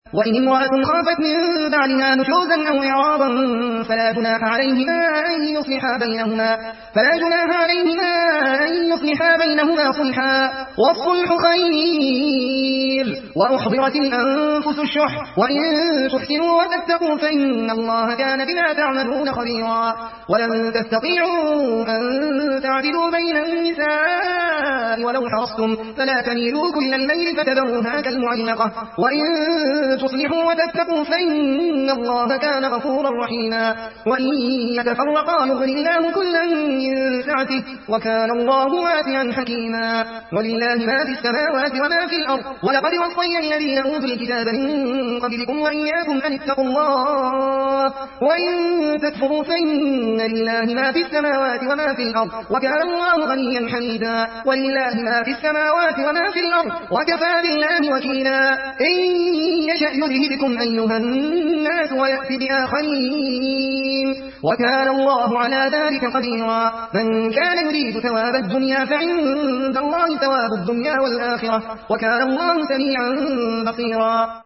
وإن امرأة خافت من بعدها نشوزا أو إعراضا فلا جناح عليهما أن يصلحا بينهما صلحا، والصلح خير. وأحضرت الأنفس الشح، وإن تحسنوا وتتقوا فإن الله كان بما تعملون خبيرا. ولن تستطيعوا أن تعدلوا بين النساء ولو حرصتم، فلا تميلوا كل الميل فتذروها كالمعلقة. وإن تصلحوا وتتقوا فإن الله كان غفورا رحيما. وإن يتفرقا يغني الله كلا من سعته، وكان الله واسعا حكيما. ولله ما في السماوات وما في الأرض، ولقد وصينا الذين أوتوا الكتاب من قبلكم وإياكم أن اتقوا الله. وإن تكفروا فإن لله ما في السماوات وما في الأرض، وكان الله غنيا حميدا. ولله ما في السماوات وما في الأرض، وكفى بالله وكيلا. إن يشأ يذهبكم أيها الناس ويأتي بآخرين، وكان الله على ذلك قديرا. من كان يريد ثواب الدنيا فعند الله ثواب الدنيا والآخرة، وكان الله سميعا بصيرا.